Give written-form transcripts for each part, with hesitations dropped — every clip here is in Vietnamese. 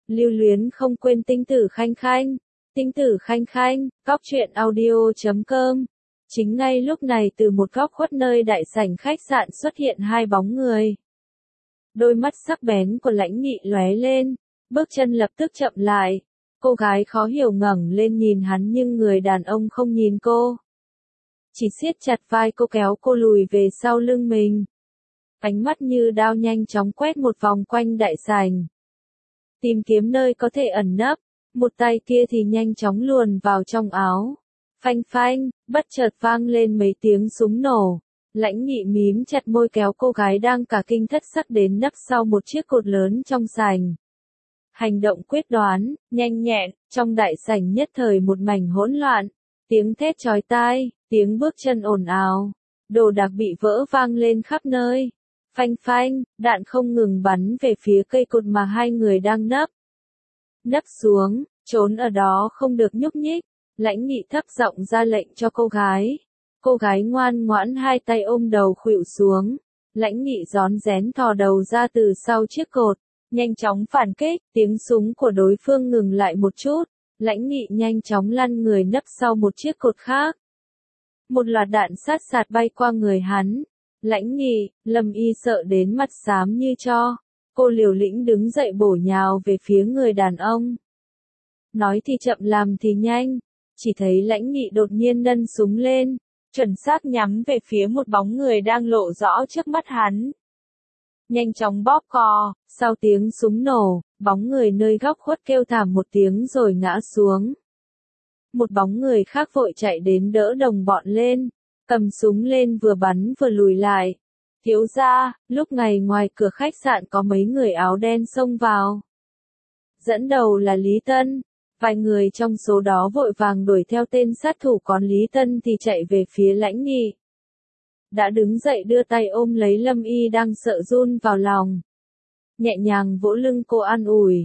Lưu luyến không quên Tinh Tử Khanh Khanh. Tinh Tử Khanh Khanh, cóc truyện audio.com. Chính ngay lúc này từ một góc khuất nơi đại sảnh khách sạn xuất hiện hai bóng người. Đôi mắt sắc bén của Lãnh Nghị lóe lên, bước chân lập tức chậm lại. Cô gái khó hiểu ngẩng lên nhìn hắn nhưng người đàn ông không nhìn cô. Chỉ siết chặt vai cô kéo cô lùi về sau lưng mình. Ánh mắt như đao nhanh chóng quét một vòng quanh đại sảnh. Tìm kiếm nơi có thể ẩn nấp, một tay kia thì nhanh chóng luồn vào trong áo. Phanh phanh, bất chợt vang lên mấy tiếng súng nổ. Lãnh Nghị mím chặt môi kéo cô gái đang cả kinh thất sắc đến nấp sau một chiếc cột lớn trong sảnh. Hành động quyết đoán, nhanh nhẹn, trong đại sảnh nhất thời một mảnh hỗn loạn. Tiếng thét chói tai, tiếng bước chân ồn ào, đồ đạc bị vỡ vang lên khắp nơi. Phanh phanh, đạn không ngừng bắn về phía cây cột mà hai người đang nấp. Nấp xuống, trốn ở đó không được nhúc nhích. Lãnh Nghị thấp giọng ra lệnh cho cô gái. Cô gái ngoan ngoãn hai tay ôm đầu khuỵu xuống. Lãnh Nghị rón rén thò đầu ra từ sau chiếc cột, nhanh chóng phản kích. Tiếng súng của đối phương ngừng lại một chút. Lãnh Nghị nhanh chóng lăn người nấp sau một chiếc cột khác. Một loạt đạn sát sạt bay qua người hắn. Lãnh Nghị, Lâm Y sợ đến mặt xám như tro. Cô liều lĩnh đứng dậy bổ nhào về phía người đàn ông. Nói thì chậm làm thì nhanh. Chỉ thấy Lãnh Nghị đột nhiên nâng súng lên, chuẩn xác nhắm về phía một bóng người đang lộ rõ trước mắt hắn. Nhanh chóng bóp cò, sau tiếng súng nổ, bóng người nơi góc khuất kêu thảm một tiếng rồi ngã xuống. Một bóng người khác vội chạy đến đỡ đồng bọn lên, cầm súng lên vừa bắn vừa lùi lại. Thiếu gia, lúc này ngoài cửa khách sạn có mấy người áo đen xông vào. Dẫn đầu là Lý Tân. Vài người trong số đó vội vàng đuổi theo tên sát thủ, còn Lý Tân thì chạy về phía Lãnh Nghị. Đã đứng dậy đưa tay ôm lấy Lâm Y đang sợ run vào lòng. Nhẹ nhàng vỗ lưng cô an ủi.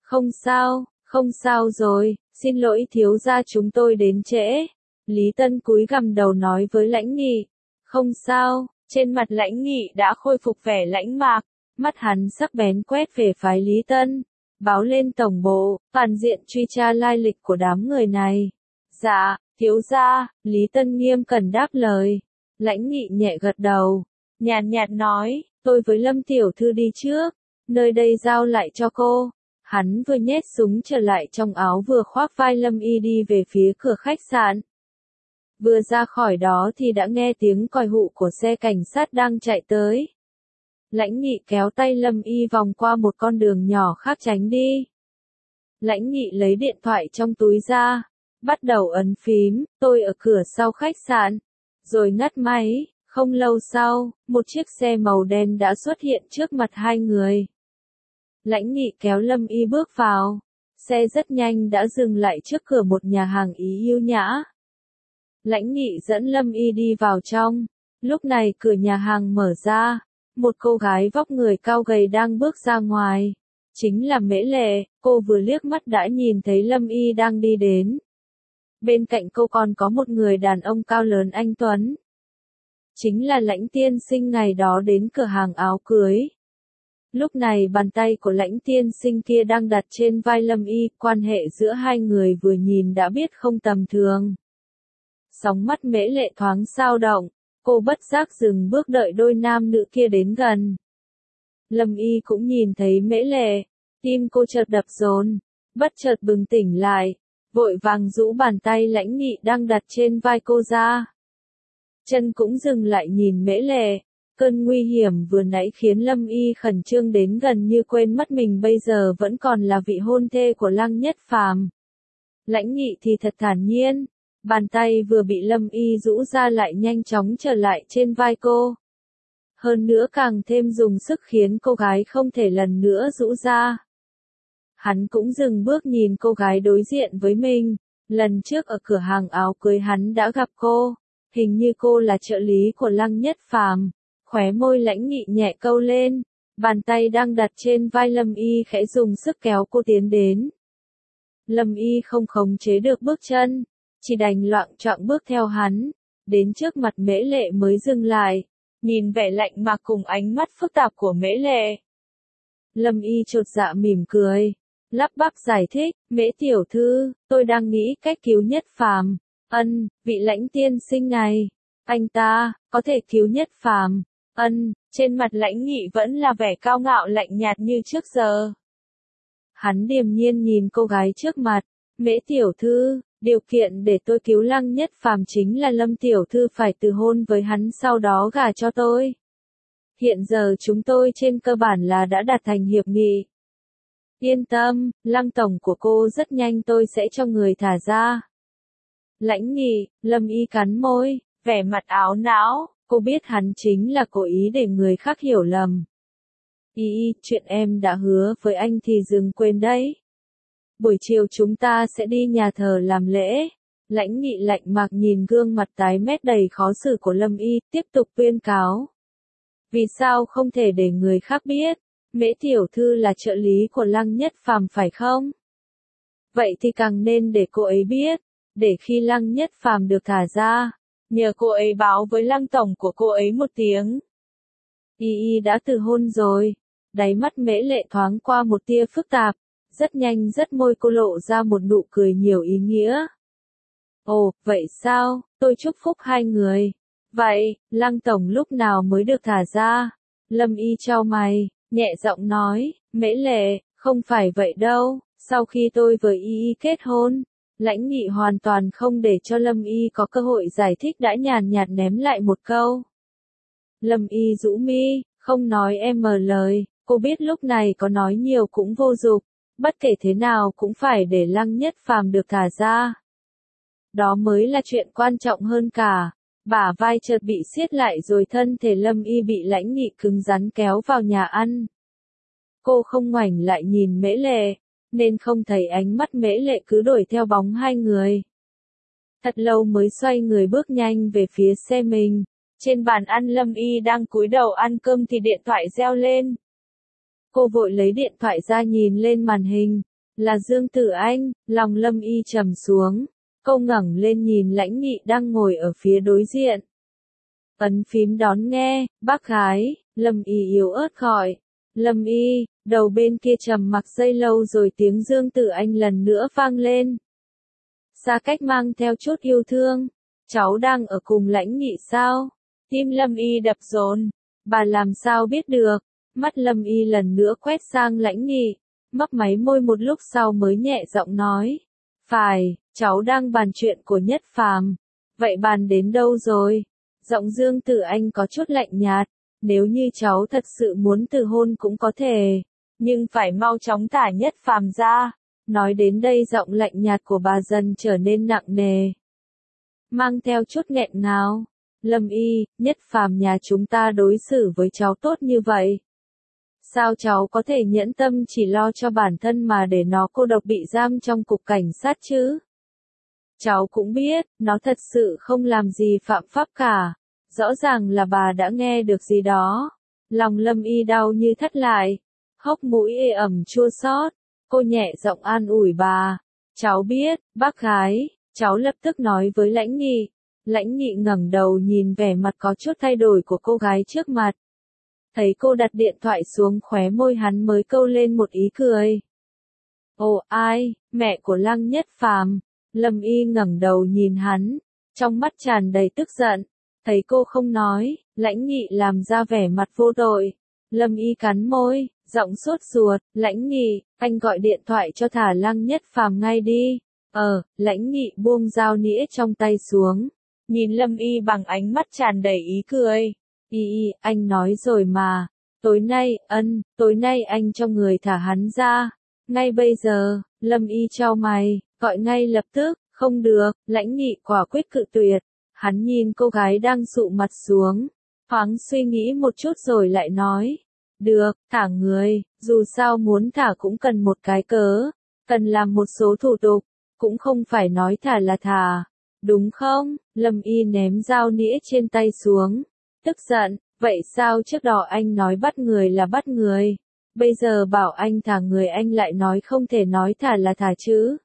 Không sao rồi, xin lỗi thiếu gia chúng tôi đến trễ. Lý Tân cúi gằm đầu nói với Lãnh Nghị. Không sao, trên mặt Lãnh Nghị đã khôi phục vẻ lãnh mạc, mắt hắn sắc bén quét về phái Lý Tân. Báo lên tổng bộ, toàn diện truy tra lai lịch của đám người này. Dạ, thiếu gia, Lý Tân nghiêm cẩn đáp lời. Lãnh Nghị nhẹ gật đầu, nhàn nhạt nói, tôi với Lâm tiểu thư đi trước, nơi đây giao lại cho cô. Hắn vừa nhét súng trở lại trong áo vừa khoác vai Lâm Y đi về phía cửa khách sạn. Vừa ra khỏi đó thì đã nghe tiếng còi hụ của xe cảnh sát đang chạy tới. Lãnh Nghị kéo tay Lâm Y vòng qua một con đường nhỏ khác tránh đi. Lãnh Nghị lấy điện thoại trong túi ra, bắt đầu ấn phím, tôi ở cửa sau khách sạn, rồi ngắt máy. Không lâu sau, một chiếc xe màu đen đã xuất hiện trước mặt hai người. Lãnh Nghị kéo Lâm Y bước vào, xe rất nhanh đã dừng lại trước cửa một nhà hàng Ý yêu nhã. Lãnh Nghị dẫn Lâm Y đi vào trong, lúc này cửa nhà hàng mở ra. Một cô gái vóc người cao gầy đang bước ra ngoài. Chính là Mễ Lệ, cô vừa liếc mắt đã nhìn thấy Lâm Y đang đi đến. Bên cạnh cô còn có một người đàn ông cao lớn anh tuấn. Chính là Lãnh tiên sinh ngày đó đến cửa hàng áo cưới. Lúc này bàn tay của Lãnh tiên sinh kia đang đặt trên vai Lâm Y, quan hệ giữa hai người vừa nhìn đã biết không tầm thường. Sóng mắt Mễ Lệ thoáng dao động. Cô bất giác dừng bước đợi đôi nam nữ kia đến gần. Lâm Y cũng nhìn thấy Mễ Lệ, tim cô chợt đập dồn, bất chợt bừng tỉnh lại, vội vàng rũ bàn tay Lãnh Nghị đang đặt trên vai cô ra. Chân cũng dừng lại nhìn Mễ Lệ, cơn nguy hiểm vừa nãy khiến Lâm Y khẩn trương đến gần như quên mất mình bây giờ vẫn còn là vị hôn thê của Lăng Nhất Phàm. Lãnh Nghị thì thật thản nhiên. Bàn tay vừa bị Lâm Y rũ ra lại nhanh chóng trở lại trên vai cô. Hơn nữa càng thêm dùng sức khiến cô gái không thể lần nữa rũ ra. Hắn cũng dừng bước nhìn cô gái đối diện với mình. Lần trước ở cửa hàng áo cưới hắn đã gặp cô. Hình như cô là trợ lý của Lăng Nhất Phàm. Khóe môi Lãnh Nghị nhẹ câu lên. Bàn tay đang đặt trên vai Lâm Y khẽ dùng sức kéo cô tiến đến. Lâm Y không khống chế được bước chân. Chỉ đành loạng choạng bước theo hắn, đến trước mặt Mễ Lệ mới dừng lại, nhìn vẻ lạnh mà cùng ánh mắt phức tạp của Mễ Lệ. Lâm Y chột dạ mỉm cười, lắp bắp giải thích, Mễ tiểu thư, tôi đang nghĩ cách cứu Nhất Phàm. Vị lãnh tiên sinh này, anh ta, có thể cứu Nhất Phàm. Trên mặt Lãnh Nghị vẫn là vẻ cao ngạo lạnh nhạt như trước giờ. Hắn điềm nhiên nhìn cô gái trước mặt, Mễ tiểu thư, điều kiện để tôi cứu Lăng Nhất Phàm chính là Lâm tiểu thư phải từ hôn với hắn sau đó gả cho tôi. Hiện giờ chúng tôi trên cơ bản là đã đạt thành hiệp nghị. Yên tâm, Lăng tổng của cô rất nhanh tôi sẽ cho người thả ra. Lãnh Nghị, Lâm Y cắn môi, vẻ mặt áo não, cô biết hắn chính là cố ý để người khác hiểu lầm. Chuyện em đã hứa với anh thì đừng quên đấy. Buổi chiều chúng ta sẽ đi nhà thờ làm lễ. Lãnh Nghị lạnh mạc nhìn gương mặt tái mét đầy khó xử của Lâm Y, tiếp tục tuyên cáo. Vì sao không thể để người khác biết? Mễ tiểu thư là trợ lý của Lăng Nhất Phàm phải không? Vậy thì càng nên để cô ấy biết, để khi Lăng Nhất Phàm được thả ra, nhờ cô ấy báo với Lăng tổng của cô ấy một tiếng. Đã từ hôn rồi. Đáy mắt Mễ Lệ thoáng qua một tia phức tạp, rất nhanh rất môi cô lộ ra một nụ cười nhiều ý nghĩa. Ồ, vậy sao, tôi chúc phúc hai người. Vậy, Lăng tổng lúc nào mới được thả ra? Lâm Y chau mày, nhẹ giọng nói, Mễ Lệ, không phải vậy đâu, sau khi tôi với Y kết hôn. Lãnh Nghị hoàn toàn không để cho Lâm Y có cơ hội giải thích đã nhàn nhạt ném lại một câu. Lâm Y rũ mi, không nói em mờ lời, cô biết lúc này có nói nhiều cũng vô dụng, bất kể thế nào cũng phải để Lăng Nhất Phàm được thả ra. Đó mới là chuyện quan trọng hơn cả. Bả vai chợt bị siết lại rồi thân thể Lâm Y bị Lãnh Nghị cứng rắn kéo vào nhà ăn. Cô không ngoảnh lại nhìn Mễ Lệ, nên không thấy ánh mắt Mễ Lệ cứ đuổi theo bóng hai người. Thật lâu mới xoay người bước nhanh về phía xe mình. Trên bàn ăn Lâm Y đang cúi đầu ăn cơm thì điện thoại reo lên. Cô vội lấy điện thoại ra nhìn lên màn hình. Là Dương Tử Anh, lòng Lâm Y trầm xuống. Cô ngẩng lên nhìn Lãnh Nghị đang ngồi ở phía đối diện. Ấn phím đón nghe, bác gái, Lâm Y yếu ớt gọi. Lâm Y, đầu bên kia trầm mặc giây lâu rồi tiếng Dương Tử Anh lần nữa vang lên. Xa cách mang theo chút yêu thương. Cháu đang ở cùng Lãnh Nghị sao? Tim Lâm Y đập dồn. Bà làm sao biết được? Mắt Lâm Y lần nữa quét sang Lãnh Nghị. Mấp máy môi một lúc sau mới nhẹ giọng nói. Phải, cháu đang bàn chuyện của Nhất Phàm. Vậy bàn đến đâu rồi? Giọng Dương Tử Anh có chút lạnh nhạt. Nếu như cháu thật sự muốn từ hôn cũng có thể. Nhưng phải mau chóng thả Nhất Phàm ra. Nói đến đây giọng lạnh nhạt của bà dần trở nên nặng nề. Mang theo chút nghẹn ngào. Lâm Y, Nhất Phàm nhà chúng ta đối xử với cháu tốt như vậy. Sao cháu có thể nhẫn tâm chỉ lo cho bản thân mà để nó cô độc bị giam trong cục cảnh sát chứ? Cháu cũng biết, nó thật sự không làm gì phạm pháp cả. Rõ ràng là bà đã nghe được gì đó. Lòng Lâm Y đau như thắt lại. Hốc mũi ê ẩm chua xót. Cô nhẹ giọng an ủi bà. Cháu biết, bác gái. Cháu lập tức nói với Lãnh Nghị. Lãnh Nghị ngẩng đầu nhìn vẻ mặt có chút thay đổi của cô gái trước mặt. Thấy cô đặt điện thoại xuống khóe môi hắn mới câu lên một ý cười. Ồ ai, mẹ của Lăng Nhất Phàm. Lâm Y ngẩng đầu nhìn hắn, trong mắt tràn đầy tức giận. Thấy cô không nói, Lãnh Nghị làm ra vẻ mặt vô tội. Lâm Y cắn môi, giọng sốt ruột, Lãnh Nghị, anh gọi điện thoại cho thả Lăng Nhất Phàm ngay đi. Lãnh Nghị buông dao nĩa trong tay xuống. Nhìn Lâm Y bằng ánh mắt tràn đầy ý cười. Anh nói rồi mà. Tối nay anh cho người thả hắn ra. Ngay bây giờ, Lâm Y chau mày, gọi ngay lập tức, không được, Lãnh Nghị quả quyết cự tuyệt. Hắn nhìn cô gái đang sụ mặt xuống. Thoáng suy nghĩ một chút rồi lại nói. Được, thả người, dù sao muốn thả cũng cần một cái cớ. Cần làm một số thủ tục, cũng không phải nói thả là thả. Đúng không? Lâm Y ném dao nĩa trên tay xuống. Tức giận, vậy sao trước đó anh nói bắt người là bắt người? Bây giờ bảo anh thả người anh lại nói không thể nói thả là thả chứ?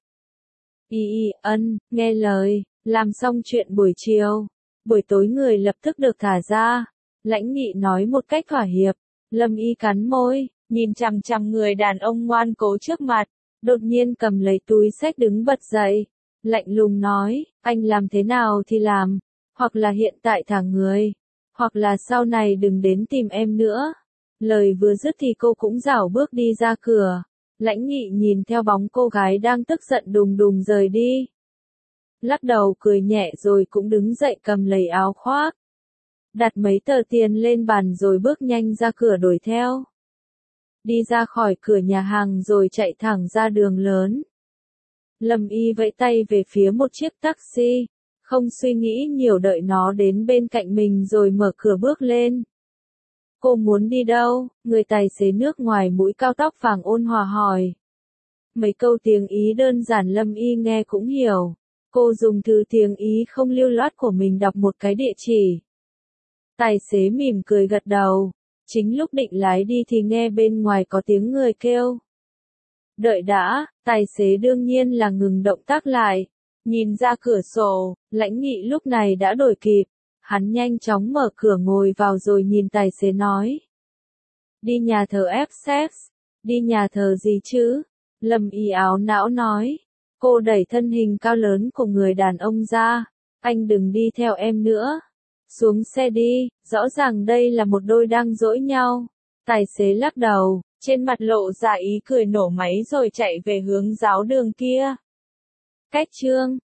Nghe lời, làm xong chuyện buổi chiều. Buổi tối người lập tức được thả ra. Lãnh Nghị nói một cách thỏa hiệp. Lâm Y cắn môi, nhìn chằm chằm người đàn ông ngoan cố trước mặt. Đột nhiên cầm lấy túi xách đứng bật dậy, lạnh lùng nói, anh làm thế nào thì làm, hoặc là hiện tại thả người, hoặc là sau này đừng đến tìm em nữa. Lời vừa dứt thì cô cũng rảo bước đi ra cửa. Lãnh Nghị nhìn theo bóng cô gái đang tức giận đùng đùng rời đi. Lắc đầu cười nhẹ rồi cũng đứng dậy cầm lấy áo khoác. Đặt mấy tờ tiền lên bàn rồi bước nhanh ra cửa đuổi theo. Đi ra khỏi cửa nhà hàng rồi chạy thẳng ra đường lớn. Lâm Y vẫy tay về phía một chiếc taxi, không suy nghĩ nhiều đợi nó đến bên cạnh mình rồi mở cửa bước lên. Cô muốn đi đâu? Người tài xế nước ngoài mũi cao tóc vàng ôn hòa hỏi. Mấy câu tiếng Ý đơn giản Lâm Y nghe cũng hiểu. Cô dùng từ tiếng Ý không lưu loát của mình đọc một cái địa chỉ. Tài xế mỉm cười gật đầu. Chính lúc định lái đi thì nghe bên ngoài có tiếng người kêu. Đợi đã, tài xế đương nhiên là ngừng động tác lại. Nhìn ra cửa sổ, Lãnh Nghị lúc này đã đổi kịp. Hắn nhanh chóng mở cửa ngồi vào rồi nhìn tài xế nói. Đi nhà thờ Essex, đi nhà thờ gì chứ? Lâm Y áo não nói. Cô đẩy thân hình cao lớn của người đàn ông ra. Anh đừng đi theo em nữa. Xuống xe đi, rõ ràng đây là một đôi đang dỗi nhau. Tài xế lắc đầu, trên mặt lộ ra ý cười nổ máy rồi chạy về hướng giáo đường kia. Cách chương